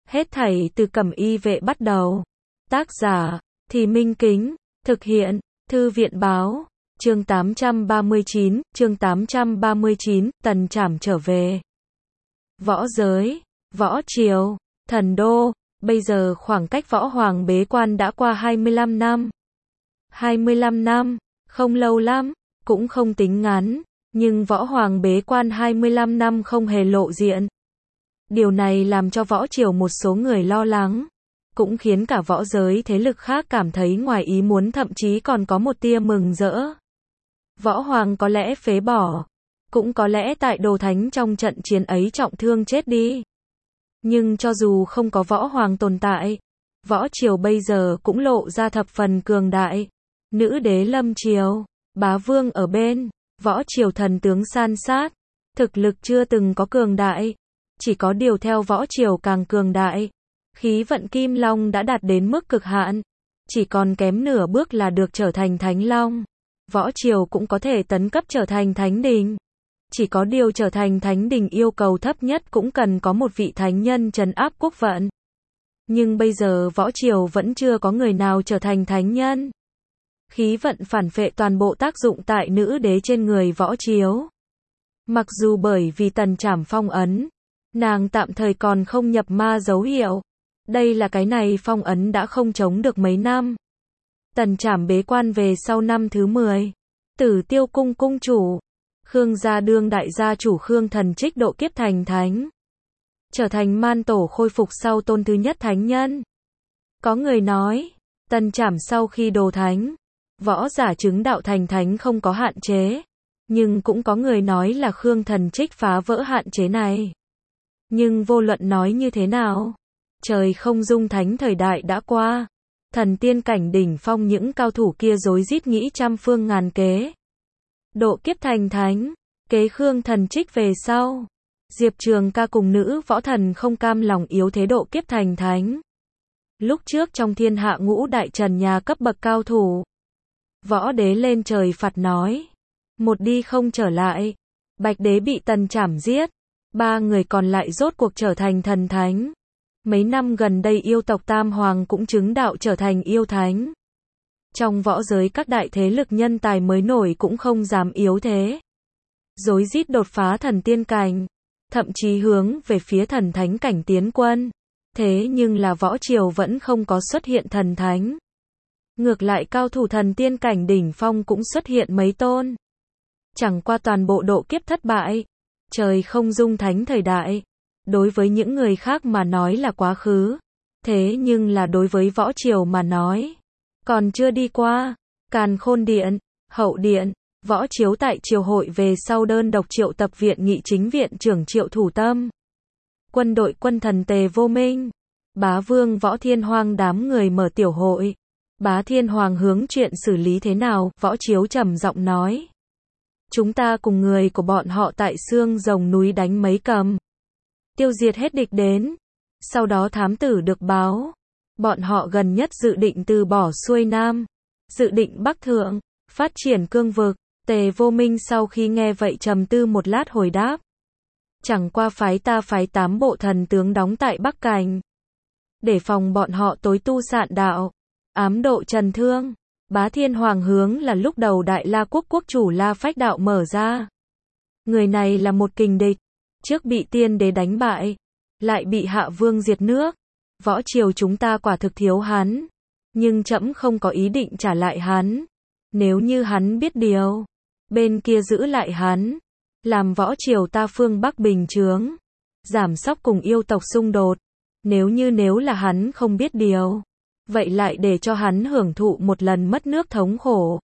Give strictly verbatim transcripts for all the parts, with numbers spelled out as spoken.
Hết thảy từ Cẩm Y Vệ bắt đầu. Tác giả, Thì Minh Kính, thực hiện, Thư viện Báo, chương tám trăm ba mươi chín, chương tám trăm ba mươi chín, Tần Trảm trở về. Võ giới, võ triều, thần đô, bây giờ khoảng cách võ hoàng bế quan đã qua hai mươi lăm năm. hai mươi lăm năm, không lâu lắm, cũng không tính ngắn, nhưng võ hoàng bế quan hai mươi lăm năm không hề lộ diện. Điều này làm cho võ triều một số người lo lắng, cũng khiến cả võ giới thế lực khác cảm thấy ngoài ý muốn, thậm chí còn có một tia mừng rỡ. Võ hoàng có lẽ phế bỏ, cũng có lẽ tại Đồ Thánh trong trận chiến ấy trọng thương chết đi. Nhưng cho dù không có võ hoàng tồn tại, võ triều bây giờ cũng lộ ra thập phần cường đại. Nữ đế lâm triều, bá vương ở bên, võ triều thần tướng san sát, thực lực chưa từng có cường đại. Chỉ có điều theo võ triều càng cường đại, khí vận kim long đã đạt đến mức cực hạn, chỉ còn kém nửa bước là được trở thành thánh long. Võ triều cũng có thể tấn cấp trở thành thánh đình. Chỉ có điều trở thành thánh đình yêu cầu thấp nhất cũng cần có một vị thánh nhân trấn áp quốc vận. Nhưng bây giờ võ triều vẫn chưa có người nào trở thành thánh nhân. Khí vận phản phệ toàn bộ tác dụng tại nữ đế trên người võ triều. Mặc dù bởi vì Tần Trảm phong ấn, nàng tạm thời còn không nhập ma dấu hiệu. Đây là cái này phong ấn đã không chống được mấy năm. Tần Trảm bế quan về sau năm thứ mười. Tử Tiêu cung cung chủ, Khương gia đương đại gia chủ Khương Thần Trích độ kiếp thành thánh. Trở thành man tổ khôi phục sau tôn thứ nhất thánh nhân. Có người nói, Tần Trảm sau khi đồ thánh, võ giả chứng đạo thành thánh không có hạn chế. Nhưng cũng có người nói là Khương Thần Trích phá vỡ hạn chế này. Nhưng vô luận nói như thế nào, trời không dung thánh thời đại đã qua. Thần tiên cảnh đỉnh phong những cao thủ kia rối rít nghĩ trăm phương ngàn kế. Độ kiếp thành thánh, kế Khương Thần Trích về sau. Diệp Trường Ca cùng nữ võ thần không cam lòng yếu thế độ kiếp thành thánh. Lúc trước trong thiên hạ ngũ đại trần nhà cấp bậc cao thủ, võ đế lên trời phạt nói, một đi không trở lại. Bạch đế bị Tần Trảm giết, ba người còn lại rốt cuộc trở thành thần thánh. Mấy năm gần đây yêu tộc Tam Hoàng cũng chứng đạo trở thành yêu thánh. Trong võ giới các đại thế lực nhân tài mới nổi cũng không dám yếu thế. Rối rít đột phá thần tiên cảnh, thậm chí hướng về phía thần thánh cảnh tiến quân. Thế nhưng là võ triều vẫn không có xuất hiện thần thánh. Ngược lại cao thủ thần tiên cảnh đỉnh phong cũng xuất hiện mấy tôn. Chẳng qua toàn bộ độ kiếp thất bại. Trời không dung thánh thời đại. Đối với những người khác mà nói là quá khứ. Thế nhưng là đối với võ triều mà nói, còn chưa đi qua. Càn Khôn Điện, Hậu Điện, võ chiếu tại triều hội về sau đơn độc triệu tập viện nghị chính viện trưởng Triệu Thủ Tâm. Quân đội quân thần Tề Vô Minh, bá vương Võ Thiên Hoang đám người mở tiểu hội. Bá Thiên Hoàng hướng chuyện xử lý thế nào, võ chiếu trầm giọng nói. Chúng ta cùng người của bọn họ tại xương rồng núi đánh mấy cầm. Tiêu diệt hết địch đến. Sau đó thám tử được báo. Bọn họ gần nhất dự định từ bỏ xuôi Nam. Dự định Bắc Thượng. Phát triển cương vực. Tề Vô Minh sau khi nghe vậy trầm tư một lát hồi đáp. Chẳng qua phái ta phái tám bộ thần tướng đóng tại Bắc Cảnh. Để phòng bọn họ tối tu sạn đạo. Ám độ trần thương. Bá Thiên Hoàng hướng là lúc đầu Đại La Quốc quốc chủ La Phách Đạo mở ra. Người này là một kình địch. Trước bị tiên đế đánh bại, lại bị hạ vương diệt nước. Võ triều chúng ta quả thực thiếu hắn. Nhưng trẫm không có ý định trả lại hắn. Nếu như hắn biết điều, bên kia giữ lại hắn. Làm võ triều ta phương Bắc bình chướng. Giảm sóc cùng yêu tộc xung đột. Nếu như nếu là hắn không biết điều, vậy lại để cho hắn hưởng thụ một lần mất nước thống khổ.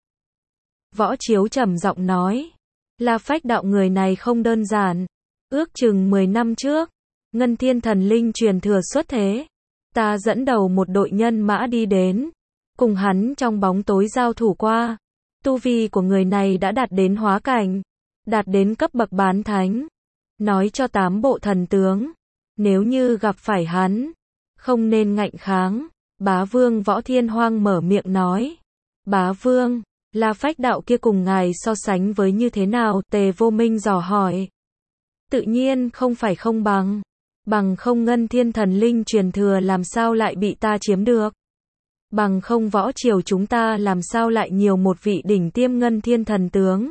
Võ chiếu trầm giọng nói. La Phách Đạo người này không đơn giản. Ước chừng mười năm trước, Ngân Thiên Thần Linh truyền thừa xuất thế. Ta dẫn đầu một đội nhân mã đi đến. Cùng hắn trong bóng tối giao thủ qua. Tu vi của người này đã đạt đến hóa cảnh. Đạt đến cấp bậc bán thánh. Nói cho tám bộ thần tướng. Nếu như gặp phải hắn, không nên ngạnh kháng. Bá vương Võ Thiên Hoang mở miệng nói. Bá vương, La Phách Đạo kia cùng ngài so sánh với như thế nào? Tề Vô Minh dò hỏi. Tự nhiên không phải không bằng. Bằng không ngân thiên thần linh truyền thừa làm sao lại bị ta chiếm được. Bằng không võ triều chúng ta làm sao lại nhiều một vị đỉnh tiêm ngân thiên thần tướng.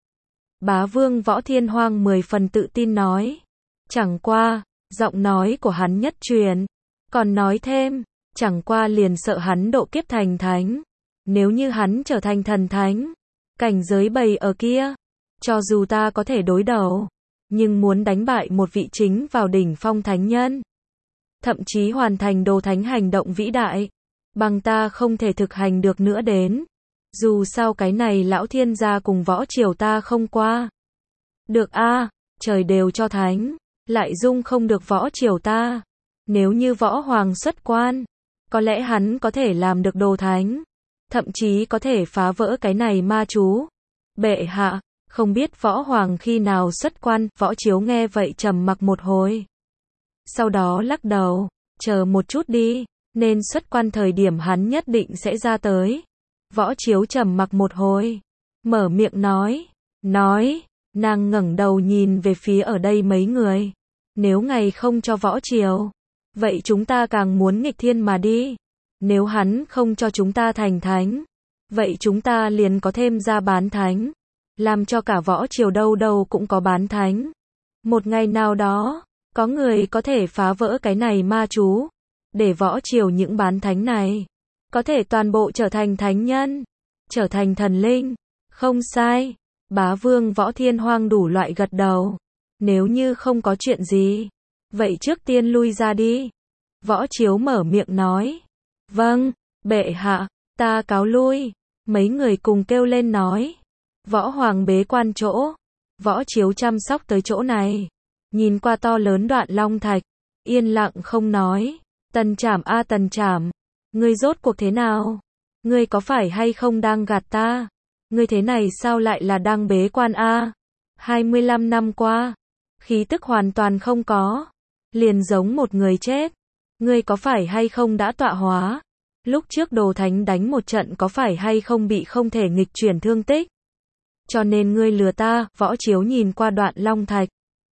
Bá vương Võ Thiên Hoang mười phần tự tin nói. Chẳng qua, giọng nói của hắn nhất truyền. Còn nói thêm, chẳng qua liền sợ hắn độ kiếp thành thánh. Nếu như hắn trở thành thần thánh, cảnh giới bầy ở kia, cho dù ta có thể đối đầu, nhưng muốn đánh bại một vị chính vào đỉnh phong thánh nhân, thậm chí hoàn thành đồ thánh hành động vĩ đại, bằng ta không thể thực hành được nữa đến. Dù sao cái này lão thiên gia cùng võ triều ta không qua. Được a, trời đều cho thánh, lại dung không được võ triều ta. Nếu như võ hoàng xuất quan, có lẽ hắn có thể làm được đồ thánh, thậm chí có thể phá vỡ cái này ma chú. Bệ hạ, không biết võ hoàng khi nào xuất quan. Võ Chiếu nghe vậy trầm mặc một hồi. Sau đó lắc đầu, chờ một chút đi, nên xuất quan thời điểm hắn nhất định sẽ ra tới. Võ Chiếu trầm mặc một hồi, mở miệng nói, nói, nàng ngẩng đầu nhìn về phía ở đây mấy người. Nếu ngài không cho võ triều, vậy chúng ta càng muốn nghịch thiên mà đi. Nếu hắn không cho chúng ta thành thánh, vậy chúng ta liền có thêm ra bán thánh, làm cho cả võ triều đâu đâu cũng có bán thánh. Một ngày nào đó, có người có thể phá vỡ cái này ma chú, để võ triều những bán thánh này có thể toàn bộ trở thành thánh nhân, trở thành thần linh. Không sai. Bá vương Võ Thiên Hoang đủ loại gật đầu. Nếu như không có chuyện gì, vậy trước tiên lui ra đi. Võ Chiếu mở miệng nói. Vâng, bệ hạ, ta cáo lui. Mấy người cùng kêu lên nói. Võ hoàng bế quan chỗ. Võ Chiếu chăm sóc tới chỗ này, nhìn qua to lớn đoạn long thạch, yên lặng không nói. Tần Trảm a Tần Trảm, ngươi rốt cuộc thế nào? Ngươi có phải hay không đang gạt ta? Ngươi thế này sao lại là đang bế quan a? hai mươi lăm năm qua, khí tức hoàn toàn không có, liền giống một người chết. Ngươi có phải hay không đã tọa hóa? Lúc trước đồ thánh đánh một trận có phải hay không bị không thể nghịch chuyển thương tích? Cho nên ngươi lừa ta. Võ Chiếu nhìn qua đoạn long thạch,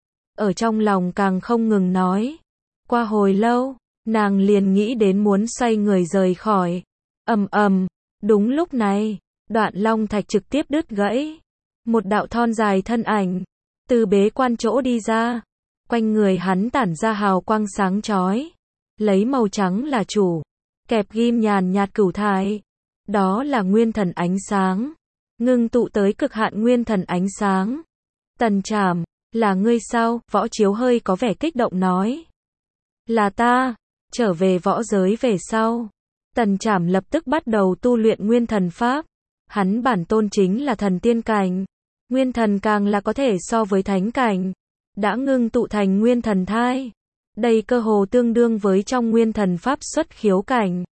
ở trong lòng càng không ngừng nói. Qua hồi lâu, nàng liền nghĩ đến muốn xoay người rời khỏi. Ầm ầm, đúng lúc này, đoạn long thạch trực tiếp đứt gãy. Một đạo thon dài thân ảnh từ bế quan chỗ đi ra, quanh người hắn tản ra hào quang sáng chói, lấy màu trắng là chủ, kẹp ghim nhàn nhạt cửu thải. Đó là nguyên thần ánh sáng, ngưng tụ tới cực hạn nguyên thần ánh sáng. Tần Trảm, là ngươi sao? Võ Chiếu hơi có vẻ kích động nói. Là ta. Trở về võ giới về sau, Tần Trảm lập tức bắt đầu tu luyện nguyên thần pháp. Hắn bản tôn chính là thần tiên cảnh, nguyên thần càng là có thể so với thánh cảnh, đã ngưng tụ thành nguyên thần thai. Đây cơ hồ tương đương với trong nguyên thần pháp xuất khiếu cảnh.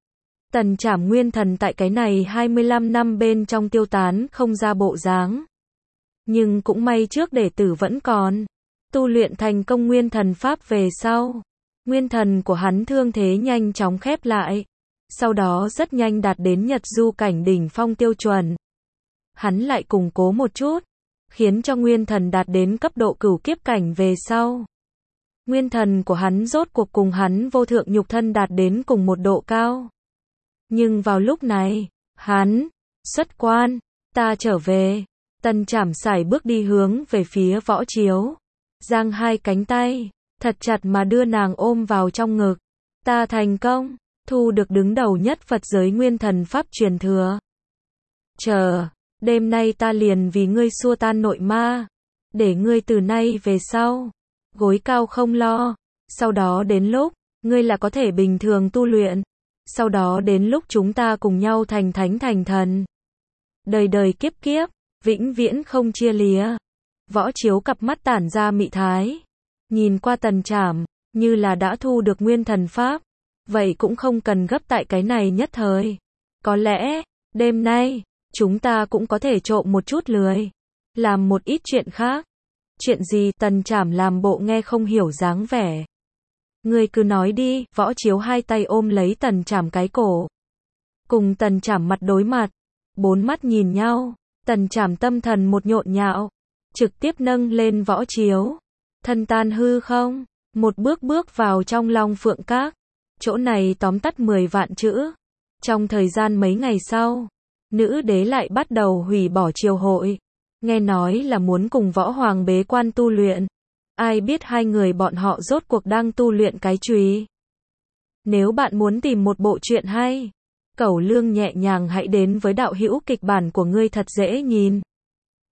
Tần Trảm nguyên thần tại cái này hai mươi lăm năm bên trong tiêu tán không ra bộ dáng. Nhưng cũng may trước đệ tử vẫn còn. Tu luyện thành công nguyên thần pháp về sau, nguyên thần của hắn thương thế nhanh chóng khép lại. Sau đó rất nhanh đạt đến nhật du cảnh đỉnh phong tiêu chuẩn. Hắn lại củng cố một chút, khiến cho nguyên thần đạt đến cấp độ cửu kiếp cảnh về sau. Nguyên thần của hắn rốt cuộc cùng hắn vô thượng nhục thân đạt đến cùng một độ cao. Nhưng vào lúc này, hắn xuất quan, ta trở về. Tần Trảm sải bước đi hướng về phía Võ Chiếu, giang hai cánh tay, thật chặt mà đưa nàng ôm vào trong ngực. Ta thành công, thu được đứng đầu nhất Phật giới nguyên thần pháp truyền thừa. Chờ, đêm nay ta liền vì ngươi xua tan nội ma, để ngươi từ nay về sau gối cao không lo. Sau đó đến lúc ngươi là có thể bình thường tu luyện. Sau đó đến lúc chúng ta cùng nhau thành thánh thành thần, đời đời kiếp kiếp, vĩnh viễn không chia lìa. Võ Chiếu cặp mắt tản ra mị thái, nhìn qua Tần Trảm, như là đã thu được nguyên thần pháp. Vậy cũng không cần gấp tại cái này nhất thời. Có lẽ, đêm nay, chúng ta cũng có thể trộm một chút lười, làm một ít chuyện khác. Chuyện gì? Tần Trảm làm bộ nghe không hiểu dáng vẻ. Ngươi cứ nói đi. Võ Chiếu hai tay ôm lấy Tần Trảm cái cổ, cùng Tần Trảm mặt đối mặt, bốn mắt nhìn nhau. Tần Trảm tâm thần một nhộn nhạo, trực tiếp nâng lên Võ Chiếu, thân tan hư không, Một bước bước vào trong Long Phượng Các. Chỗ này tóm tắt mười vạn chữ. Trong thời gian mấy ngày sau, nữ đế lại bắt đầu hủy bỏ triều hội. Nghe nói là muốn cùng võ hoàng bế quan tu luyện. Ai biết hai người bọn họ rốt cuộc đang tu luyện cái chùy. Nếu bạn muốn tìm một bộ truyện hay, Cẩu Lương nhẹ nhàng hãy đến với đạo hữu kịch bản của ngươi thật dễ nhìn.